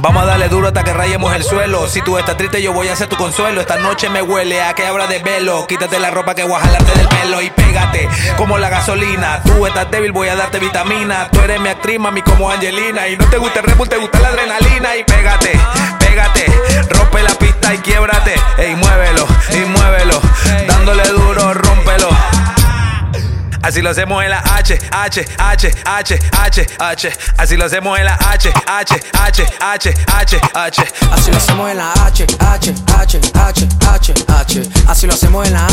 Vamos a darle duro hasta que rayemos el suelo. Si tú estás triste yo voy a ser tu consuelo. Esta noche me huele a que habla de velo. Quítate la ropa que voy a jalarte del pelo y pégate como la gasolina. Tú estás débil, voy a darte vitamina. Tú eres mi actriz, mami, como Angelina. Y no te gusta el Red Bull, te gusta la adrenalina. Y pégate, pégate, rompe la pista y quiébrate. Ey, muévelo, y muévelo, dándole duro, rómpelo. Así lo hacemos en la H. Así lo hacemos en la H. Así lo hacemos en la H. Así lo hacemos en la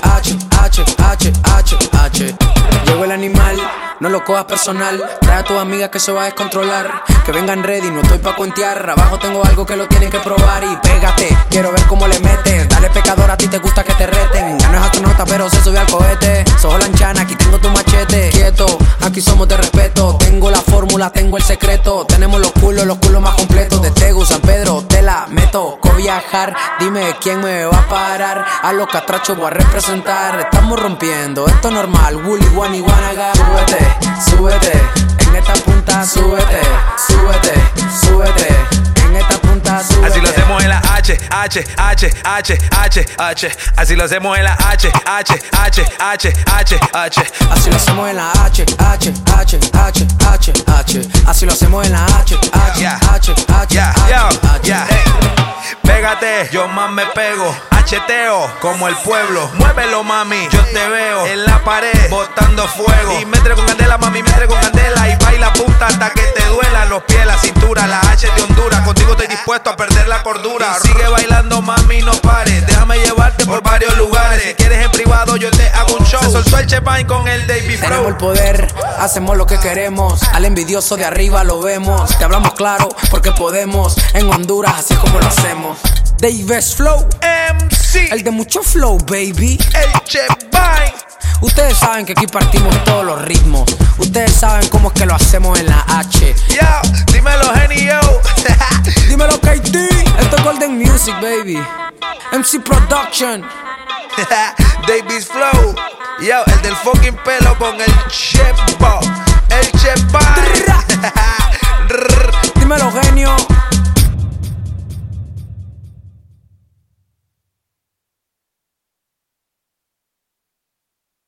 H. Llegó el animal, no lo cojas personal. Trae a tu amiga que se va a descontrolar. Que vengan ready, no estoy pa' cuentear. Abajo tengo algo que lo tienen que probar. Y pégate, quiero ver cómo le metes. Dale pecador, a ti te gusta que te reten. Ya no es astronauta pero se subió al cohete. Soy lanchana, aquí tengo tu machete. Quieto, aquí somos de respeto. Tengo la fórmula, tengo el secreto. Tenemos los culos más completos. De Tegu, San Pedro, te la meto. Con viajar, dime quién me va a parar. A los catrachos voy a representar. Estamos rompiendo, esto es normal. Wooly, Wani, Wanaga. Súbete, súbete. En esta punta, súbete, súbete, súbete. En esta punta, súbete. Así lo hacemos en la H. Así lo hacemos en la H. Así lo hacemos en la H. Así lo hacemos en la H. Pégate, yo más me pego. Hteo, como el pueblo. Muévelo, mami, yo te veo en la pared, botando fuego. Y metre con candela, mami, metre con candela. Y baila punta hasta que te duela los pies, la cintura. La H de Honduras, contigo estoy dispuesto a perder la cordura. Y sigue bailando, mami, no pares. Déjame llevarte por varios lugares. Si quieres en privado, yo te hago un show. Se soltó el Chepine con el David Flow. Tenemos el poder, hacemos lo que queremos. Al envidioso de arriba lo vemos. Te hablamos claro, porque podemos. En Honduras, así es como lo hacemos. Davis Flow, MC, el de mucho flow, baby. el Chepine. Ustedes saben que aquí partimos todos los ritmos. Ustedes saben cómo es que lo hacemos en la H. Yo, dímelo, genio. Dímelo, KT. Esto es Golden Music, baby. MC Production. Davis Flow. Yo, el del fucking pelo con el Chepo. El Chepine.